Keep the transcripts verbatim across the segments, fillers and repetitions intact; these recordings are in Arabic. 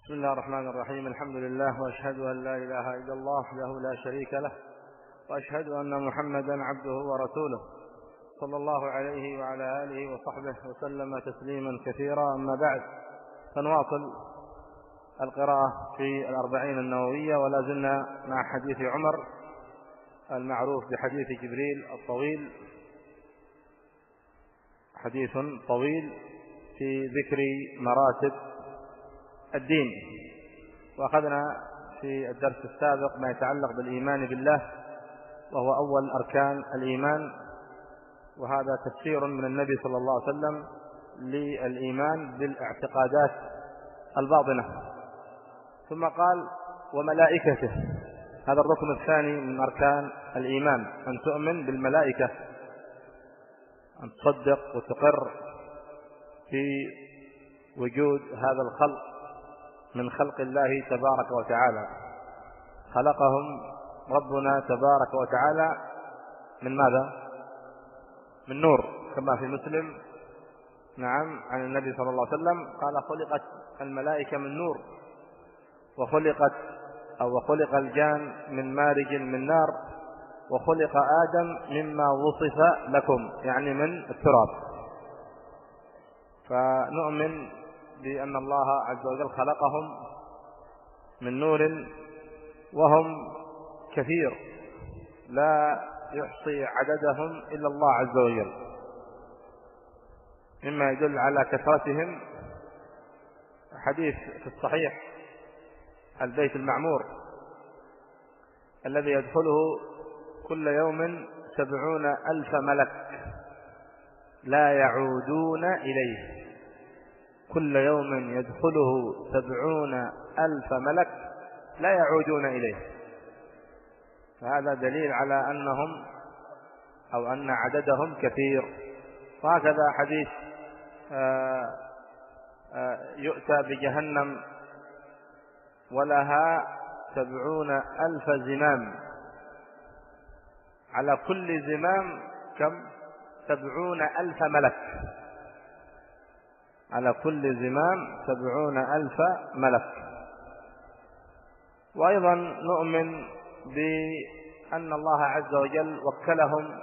بسم الله الرحمن الرحيم. الحمد لله، وأشهد أن لا إله إلا الله وحده لا شريك له، وأشهد أن محمدا عبده ورسوله صلى الله عليه وعلى آله وصحبه وسلم تسليما كثيرا. أما بعد، فنواصل القراءة في الأربعين النووية، ولا زلنا مع حديث عمر المعروف بحديث جبريل الطويل، حديث طويل في ذكر مراتب الدين. وأخذنا في الدرس السابق ما يتعلق بالإيمان بالله، وهو أول أركان الإيمان، وهذا تفسير من النبي صلى الله عليه وسلم للإيمان بالاعتقادات الباطنة. ثم قال وملائكته، هذا الركن الثاني من أركان الإيمان، أن تؤمن بالملائكة، أن تصدق وتقر في وجود هذا الخلق من خلق الله تبارك وتعالى. خلقهم ربنا تبارك وتعالى من ماذا؟ من نور، كما في مسلم نعم عن النبي صلى الله عليه وسلم قال خلقت الملائكة من نور، وخلقت أو خلق الجان من مارج من نار، وخلق آدم مما وصف لكم، يعني من التراب. فنؤمن بأن الله عز وجل خلقهم من نور، وهم كثير لا يحصي عددهم إلا الله عز وجل، مما يدل على كثرتهم حديث في الصحيح البيت المعمور الذي يدخله كل يوم سبعون ألف ملك لا يعودون إليه، كل يوم يدخله سبعون ألف ملك لا يعودون إليه. فهذا دليل على أنهم أو أن عددهم كثير. وهكذا حديث آآ آآ يؤتى بجهنم ولها سبعون ألف زمام، على كل زمام كم؟ سبعون ألف ملك، على كل زمام سبعون ألف ملك. وأيضا نؤمن بأن الله عز وجل وكلهم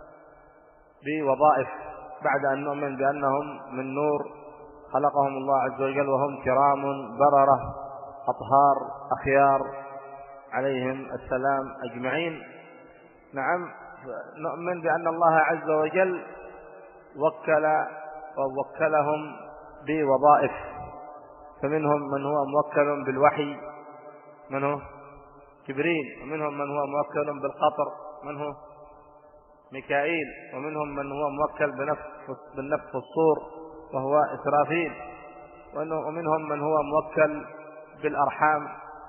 بوظائف، بعد أن نؤمن بأنهم من نور خلقهم الله عز وجل وهم كرام بررة أطهار أخيار عليهم السلام أجمعين. نعم، نؤمن بأن الله عز وجل وكل ووكلهم بوظائف، فمنهم من هو موكل بالوحي، من هو جبريل، ومنهم من هو موكل بالقطر، من هو ميكائيل، ومنهم من هو موكل بالنفخ في الصور وهو إسرافيل، ومنهم من هو موكل بالأرحام،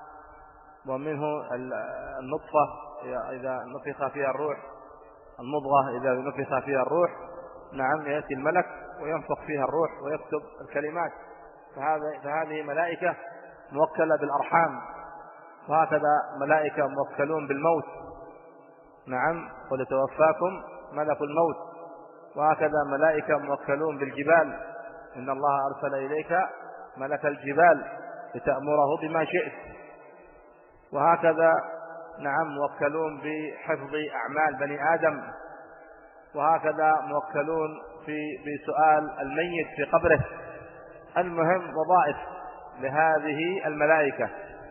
ومنه النطفة إذا نفخ فيها الروح، المضغة إذا نفخ فيها الروح، نعم يأتي الملك وينفخ فيها الروح ويكتب الكلمات. فهذه ملائكة موكلة بالأرحام. وهكذا ملائكة موكلون بالموت، نعم ولتوفاكم ملك الموت. وهكذا ملائكة موكلون بالجبال، إن الله أرسل إليك ملك الجبال لتأمره بما شئت. وهكذا نعم موكلون بحفظ أعمال بني آدم. وهكذا موكلون في بسؤال الميت في قبره. المهم وظائف لهذه الملائكة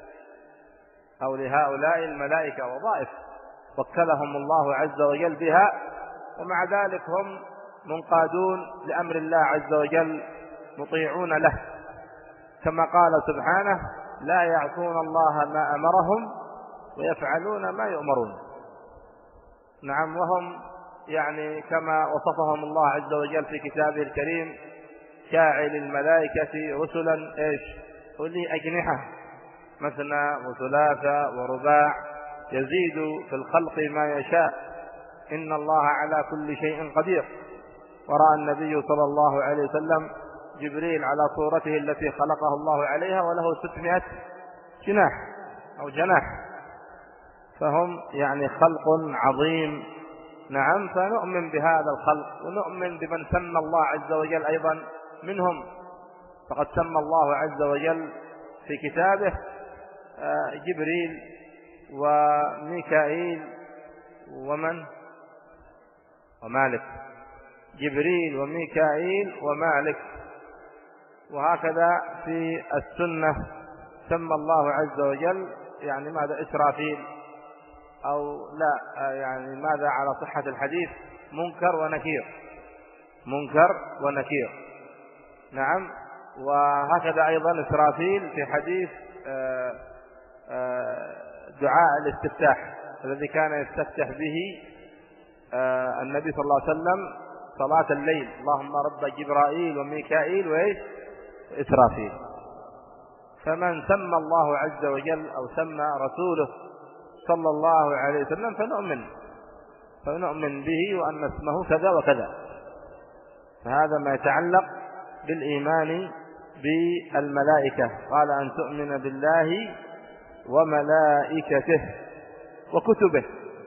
أو لهؤلاء الملائكة، وظائف وكلهم الله عز وجل بها، ومع ذلك هم منقادون لأمر الله عز وجل، مطيعون له، كما قال سبحانه لا يعصون الله ما أمرهم ويفعلون ما يؤمرون. نعم، وهم يعني كما وصفهم الله عز وجل في كتابه الكريم جاعل الملائكة رسلا ايش؟ أولي أجنحة مثنى وثلاثة ورباع يزيد في الخلق ما يشاء إن الله على كل شيء قدير. ورأى النبي صلى الله عليه وسلم جبريل على صورته التي خلقه الله عليها وله ستمائة جناح أو جناح، فهم يعني خلق عظيم. نعم، فنؤمن بهذا الخلق، ونؤمن بمن سمى الله عز وجل أيضا منهم. فقد سمى الله عز وجل في كتابه جبريل وميكائيل ومن ومالك، جبريل وميكائيل ومالك. وهكذا في السنة سمى الله عز وجل يعني ماذا إسرافيل، أو لا يعني ماذا على صحة الحديث منكر ونكير، منكر ونكير. نعم. وهكذا أيضا إسرافيل في حديث دعاء الاستفتاح الذي كان يستفتح به النبي صلى الله عليه وسلم صلاة الليل: اللهم رب جبرائيل وميكائيل وإيش إسرافيل. فمن سمى الله عز وجل أو سمى رسوله صلى الله عليه وسلم فنؤمن فنؤمن به وأن اسمه كذا وكذا. فهذا ما يتعلق بالإيمان بالملائكة. قال أن تؤمن بالله وملائكته وكتبه،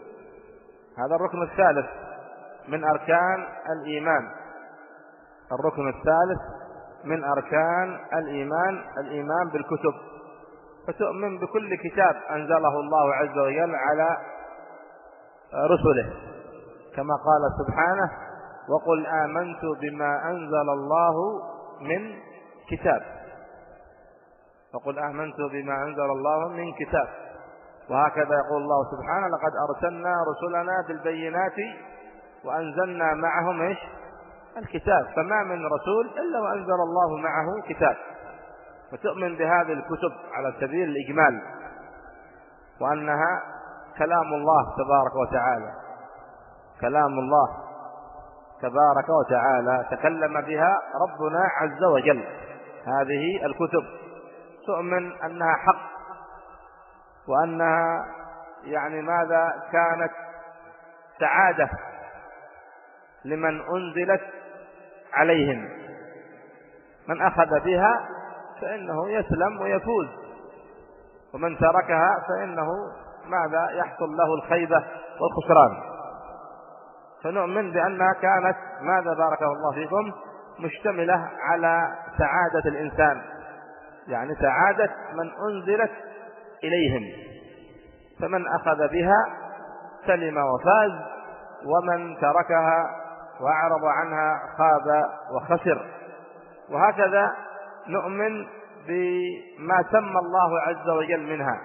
هذا الركن الثالث من أركان الإيمان. الركن الثالث من أركان الإيمان الإيمان بالكتب، فتؤمن بكل كتاب أنزله الله عز وجل على رسله، كما قال سبحانه: وقل آمنت بما أنزل الله من كتاب. وقل آمنت بما أنزل الله من كتاب. وهكذا يقول الله سبحانه: لقد أرسلنا رسلنا بالبينات وأنزلنا معهم إيش الكتاب. فما من رسول إلا وأنزل الله معه كتاب. فتؤمن بهذه الكتب على سبيل الإجمال، وأنها كلام الله تبارك وتعالى، كلام الله تبارك وتعالى تكلم بها ربنا عز وجل. هذه الكتب تؤمن أنها حق، وأنها يعني ماذا كانت سعادة لمن أنزلت عليهم. من أخذ بها فإنه يسلم ويفوز، ومن تركها فإنه ماذا يحصل له الخيبة والخسران. فنؤمن بأنها كانت ماذا بارك الله فيكم مشتملة على سعادة الإنسان، يعني سعادة من أنزلت إليهم. فمن أخذ بها سلم وفاز، ومن تركها وأعرض عنها خاب وخسر. وهكذا نؤمن بما سمى الله عز وجل منها.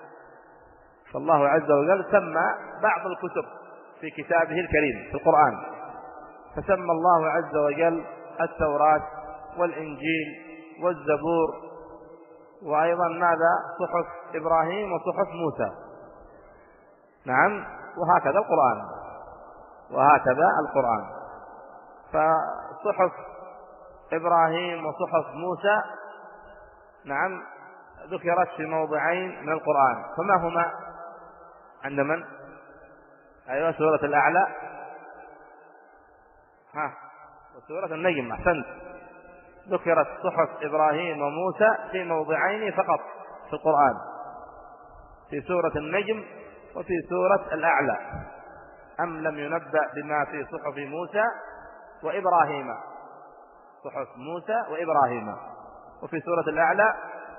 فالله عز وجل سمى بعض الكتب في كتابه الكريم في القرآن، فسمى الله عز وجل التوراة والإنجيل والزبور، وأيضا ماذا صحف إبراهيم وصحف موسى. نعم. وهكذا القرآن وهكذا القرآن فصحف إبراهيم وصحف موسى نعم ذكرت في موضعين من القرآن. فما هما عند من؟ أيوة سورة الأعلى ها وسورة النجم. أحسنت. ذكرت صحف إبراهيم وموسى في موضعين فقط في القرآن، في سورة النجم وفي سورة الأعلى. أم لم ينبأ بما في صحف موسى وإبراهيم؟ صحف موسى وإبراهيم. وفي سورة الأعلى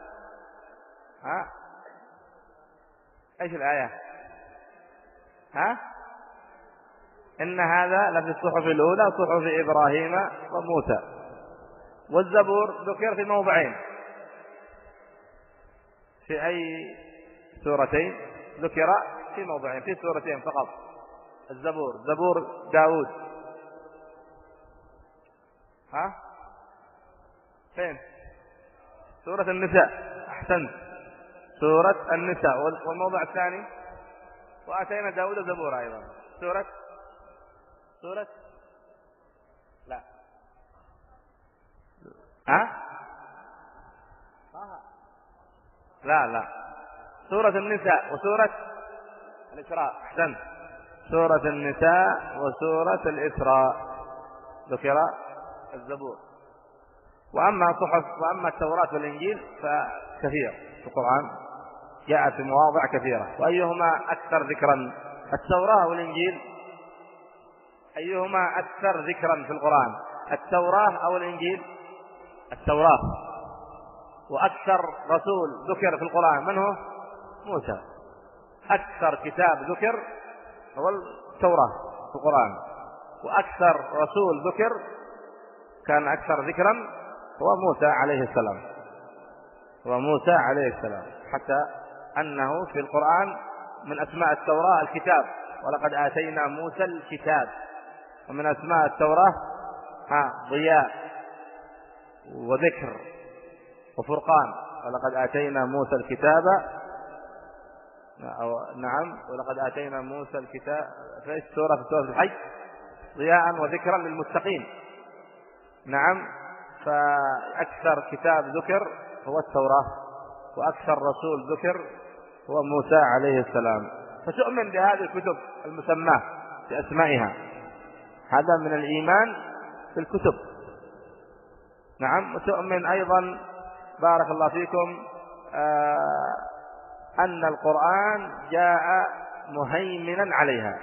ها ايش الآية؟ ها إن هذا لفي الصحف الأولى صحف إبراهيم وموسى. والزبور ذكر في موضعين. في أي سورتين ذكر؟ في موضعين، في سورتين فقط. الزبور زبور داود. ها فين؟ سورة النساء. أحسنت. سورة النساء. والموضع الثاني وآتينا داود زبورا أيضا. سورة سورة لا ها لا لا سورة النساء وسورة الإسراء. أحسنت. سورة النساء وسورة الإسراء ذكر الزبور. وأما صحف وأما التوراة والإنجيل فكثير في القرآن، جاءت في مواضع كثيرة. وأيهما أكثر ذكرا؟ التوراة والإنجيل؟ أيهما أكثر ذكرا في القرآن؟ التوراة أو الإنجيل؟ التوراة. وأكثر رسول ذكر في القرآن من هو؟ موسى. أكثر كتاب ذكر هو التوراة في القرآن، وأكثر رسول ذكر كان أكثر ذكرا هو موسى عليه السلام، هو موسى عليه السلام، حتى أنه في القرآن من أسماء التوراة الكتاب، ولقد آتينا موسى الكتاب. ومن أسماء التوراة ها ضياء وذكر وفرقان، ولقد آتينا موسى الكتاب. نعم، ولقد آتينا موسى الكتاب في السورة في سورة الحج ضياء وذكرا للمتقين. نعم، فأكثر كتاب ذكر هو التوراة، وأكثر رسول ذكر هو موسى عليه السلام. فتؤمن بهذه الكتب المسماة بأسمائها، هذا من الإيمان بالكتب. نعم، وتؤمن أيضا بارك الله فيكم آه أن القرآن جاء مهيمنا عليها،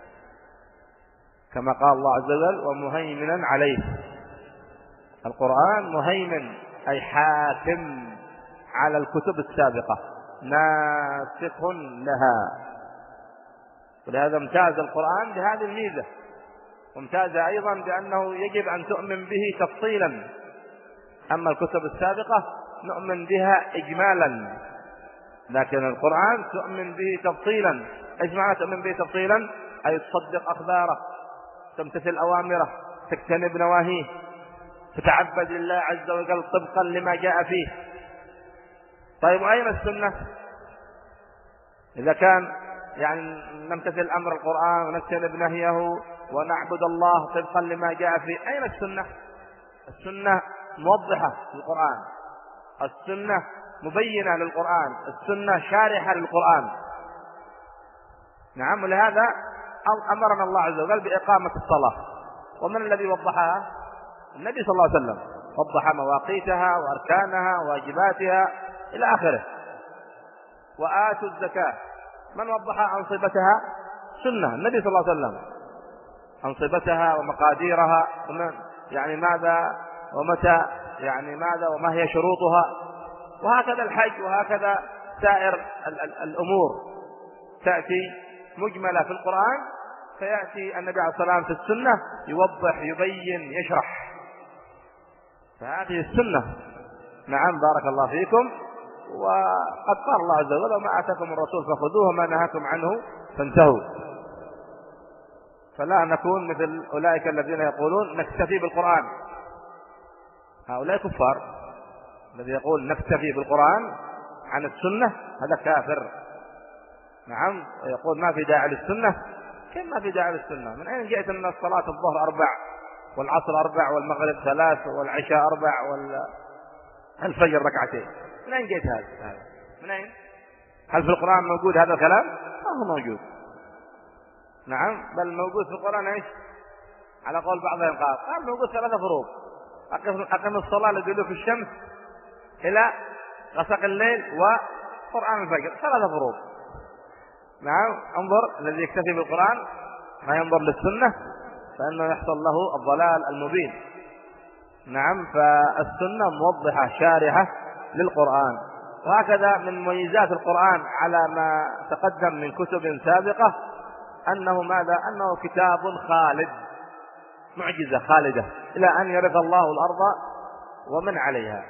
كما قال الله عز وجل ومهيمنا عليه. القرآن مهيمن أي حاكم على الكتب السابقة، ناسخ لها. ولهذا امتاز القرآن بهذه الميزة، وامتاز أيضا بأنه يجب أن تؤمن به تفصيلا. أما الكتب السابقة نؤمن بها إجمالا، لكن القرآن تؤمن به تفصيلا. إيش معنى تؤمن به تفصيلا؟ أي تصدق أخباره، تمتثل أوامره، تجتنب نواهيه، تتعبد لله عز وجل طبقا لما جاء فيه. طيب، أين السنة؟ إذا كان يعني نمتثل أمر القرآن ونجتنب نهيه ونعبد الله طبقا لما جاء فيه، أين السنة؟ السنة موضحة للقرآن، السنة مبينة للقرآن، السنة شارحة للقرآن. نعم، ولهذا أمرنا الله عز وجل بإقامة الصلاة. ومن الذي وضحها؟ النبي صلى الله عليه وسلم، وضح مواقيتها وأركانها وواجباتها إلى آخره. وآتوا الزكاة، من وضح أنصبتها؟ سنة النبي صلى الله عليه وسلم، أنصبتها ومقاديرها، يعني ماذا ومتى، يعني ماذا وما هي شروطها. وهكذا الحج، وهكذا سائر الأمور تأتي مجملة في القرآن، فيأتي النبي عليه الصلاة والسلام في السنة يوضح يبين يشرح. فهذه السنة. نعم، بارك الله فيكم. وقد قال الله عز وجل وما آتاكم الرسول فخذوه وما نهاكم عنه فانتهوا. فلا نكون مثل أولئك الذين يقولون نكتفي بالقرآن. هؤلاء كفار. الذي يقول نكتفي بالقرآن عن السنة هذا كافر. نعم، يقول ما في داعي للسنة. كيف ما في داعي للسنة؟ من أين جئت أن الصلاة الظهر أربع والعصر أربع والمغرب ثلاث والعشاء أربع والفجر ركعتين؟ من أين جئت هذا؟ من أين؟ هل في القرآن موجود هذا الكلام؟ ما هو موجود. نعم، بل موجود في القرآن إيش؟ على قول بعضهم قال قال موجود ثلاثة فروض: أقم الصلاة لدلوك الشمس إلى غسق الليل وقرآن الفجر، ثلاثة فروض. نعم، انظر الذي يكتفي بالقرآن ما ينظر للسنة فإنه يحصل له الضلال المبين. نعم، فالسنة موضحة شارحة للقرآن. وهكذا من مميزات القرآن على ما تقدم من كتب سابقة أنه ماذا؟ أنه كتاب خالد، معجزة خالدة إلى أن يرث الله الأرض ومن عليها،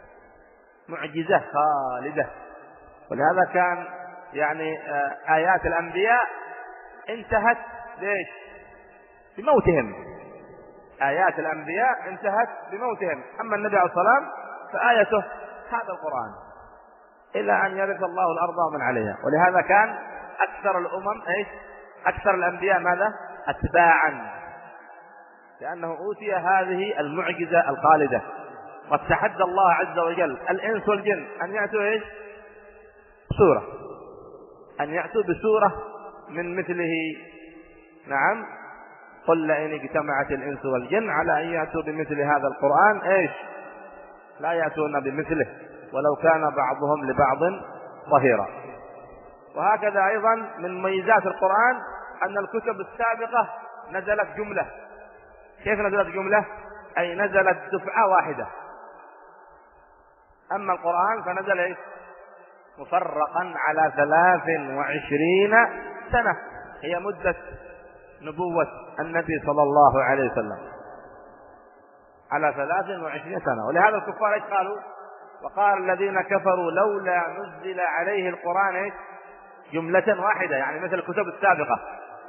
معجزة خالدة. ولهذا كان يعني آيات الأنبياء انتهت ليش؟ بموتهم. آيات الأنبياء انتهت بموتهم. أما النبي عليه الصلاة والسلام فآيته هذا القرآن إلى أن يرث الله الأرض ومن عليها. ولهذا كان أكثر الأمم إيش؟ أكثر الأنبياء ماذا؟ أتباعا، لأنه أوتي هذه المعجزة الخالدة. قد تحدى الله عز وجل الإنس والجن أن يأتوا إيش؟ سورة، أن يأتوا بسورة من مثله. نعم، قل لئن اجتمعت الإنس والجن على أن يأتوا بمثل هذا القرآن إيش؟ لا يأتون بمثله ولو كان بعضهم لبعض ظهيرا. وهكذا أيضا من مميزات القرآن أن الكتب السابقة نزلت جملة. كيف نزلت جملة؟ أي نزلت دفعة واحدة. أما القرآن فنزل إيه؟ مفرقا على ثلاث وعشرين سنة، هي مدة نبوة النبي صلى الله عليه وسلم، على ثلاث وعشرين سنة. ولهذا الكفار ايش قالوا؟ وقال الذين كفروا لولا نزل عليه القرآن ايش؟ جملة واحدة، يعني مثل الكتب السابقة،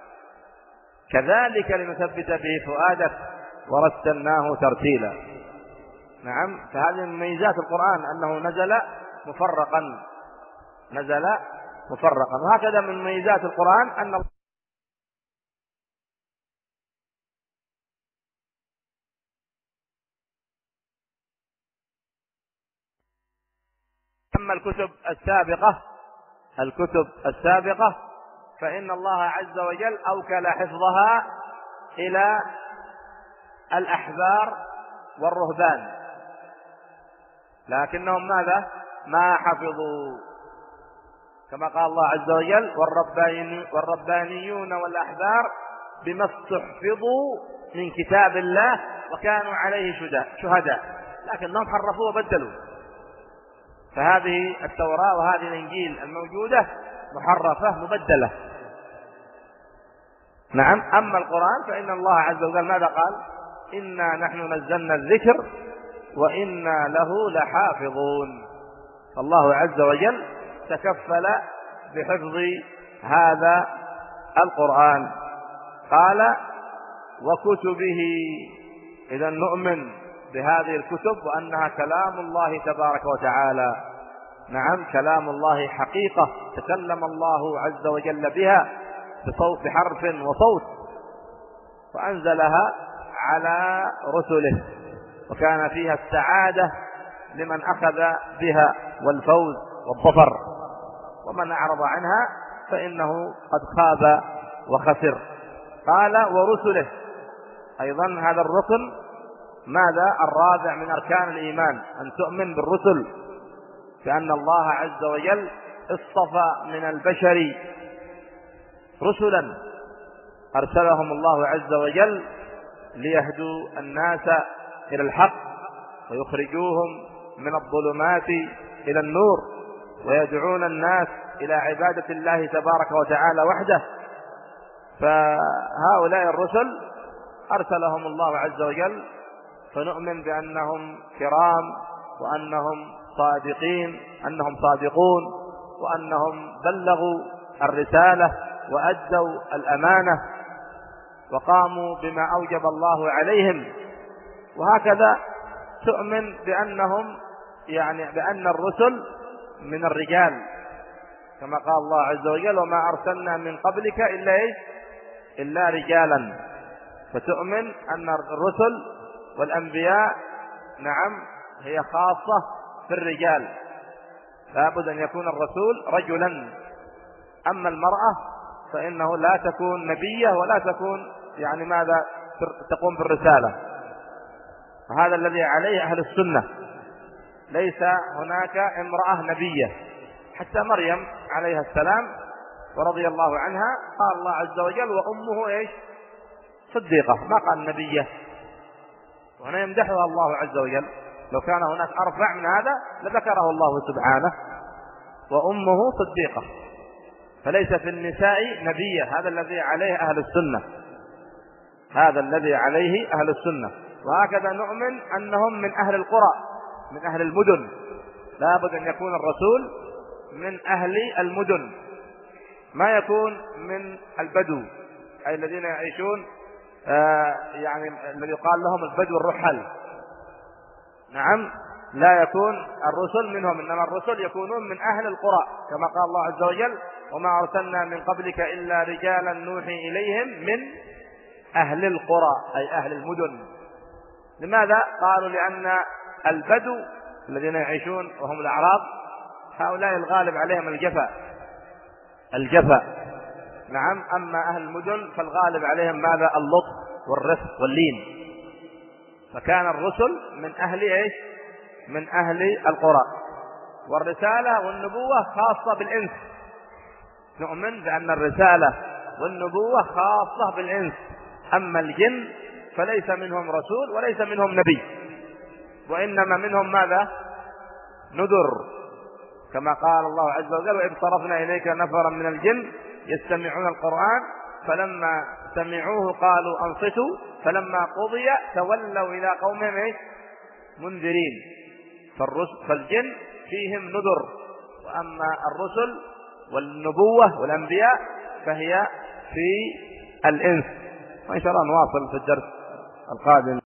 كذلك لنثبت به فؤادك ورتلناه ترتيلا. نعم، فهذه من ميزات القرآن أنه نزل مفرقا، نزل مفرقا. وهكذا من ميزات القرآن أن أما الكتب السابقة الكتب السابقة فإن الله عز وجل أوكل حفظها إلى الأحبار والرهبان، لكنهم ماذا؟ ما حفظوا، كما قال الله عز وجل والربانيون والأحبار بما استحفظوا من كتاب الله وكانوا عليه شهداء، لكنهم حرفوا وبدلوا. فهذه التوراة وهذه الإنجيل الموجودة محرفة مبدلة. نعم. أما القرآن فإن الله عز وجل ماذا قال؟ إنا نحن نزلنا الذكر وإنا له لحافظون. الله عز وجل تكفل بحفظ هذا القرآن. قال وكتبه، إذا نؤمن بهذه الكتب وأنها كلام الله تبارك وتعالى. نعم، كلام الله حقيقة تكلم الله عز وجل بها بصوت، بحرف وصوت، وأنزلها على رسله، وكان فيها السعادة لمن أخذ بها والفوز والظفر، ومن أعرض عنها فإنه قد خاب وخسر. قال ورسله، أيضا هذا الركن ماذا؟ الرابع من أركان الإيمان، أن تؤمن بالرسل، كأن الله عز وجل اصطفى من البشر رسلا أرسلهم الله عز وجل ليهدوا الناس إلى الحق ويخرجوهم من الظلمات إلى النور ويدعون الناس إلى عبادة الله تبارك وتعالى وحده. فهؤلاء الرسل أرسلهم الله عز وجل، فنؤمن بأنهم كرام وأنهم صادقين، أنهم صادقون، وأنهم بلغوا الرسالة وأدوا الأمانة وقاموا بما أوجب الله عليهم. وهكذا تؤمن بأنهم يعني بأن الرسل من الرجال، كما قال الله عز وجل وما أرسلنا من قبلك إلا إيه؟ إلا رجالا. فتؤمن أن الرسل والأنبياء نعم هي خاصة في الرجال، لابد أن يكون الرسول رجلا. أما المرأة فإنه لا تكون نبية ولا تكون يعني ماذا تقوم بالرسالة. هذا الذي عليه أهل السنة، ليس هناك امرأة نبية. حتى مريم عليها السلام ورضي الله عنها قال الله عز وجل وأمه إيش؟ صديقة، ما قال نبية. وهنا يمدحها الله عز وجل، لو كان هناك أرفع من هذا لذكره الله سبحانه، وأمه صديقة. فليس في النساء نبية، هذا الذي عليه أهل السنة، هذا الذي عليه أهل السنة. وهكذا نؤمن أنهم من أهل القرى، من أهل المدن، لا بد أن يكون الرسول من أهل المدن، ما يكون من البدو، أي الذين يعيشون آه يعني الذي يقال لهم البدو الرحل. نعم، لا يكون الرسل منهم، إنما الرسل يكونون من أهل القرى، كما قال الله عز وجل وما أرسلنا من قبلك إلا رجالا نوحي إليهم من أهل القرى، أي أهل المدن. لماذا؟ قالوا لأن البدو الذين يعيشون وهم الأعراب هؤلاء الغالب عليهم الجفا الجفا نعم. أما أهل المدن فالغالب عليهم ماذا؟ اللطف والرفق واللين. فكان الرسل من أهل إيش؟ من أهل القرى. والرسالة والنبوة خاصة بالإنس، نؤمن بأن الرسالة والنبوة خاصة بالإنس. أما الجن فليس منهم رسول وليس منهم نبي، وإنما منهم ماذا؟ نذر، كما قال الله عز وجل: وإذ صرفنا إليك نفرا من الجن يستمعون القرآن فلما سمعوه قالوا أنصتوا فلما قضي تولوا إلى قومهم منذرين. فالجن فيهم نذر، وأما الرسل والنبوة والأنبياء فهي في الإنس. وإن شاء الله نواصل في الدرس القادم.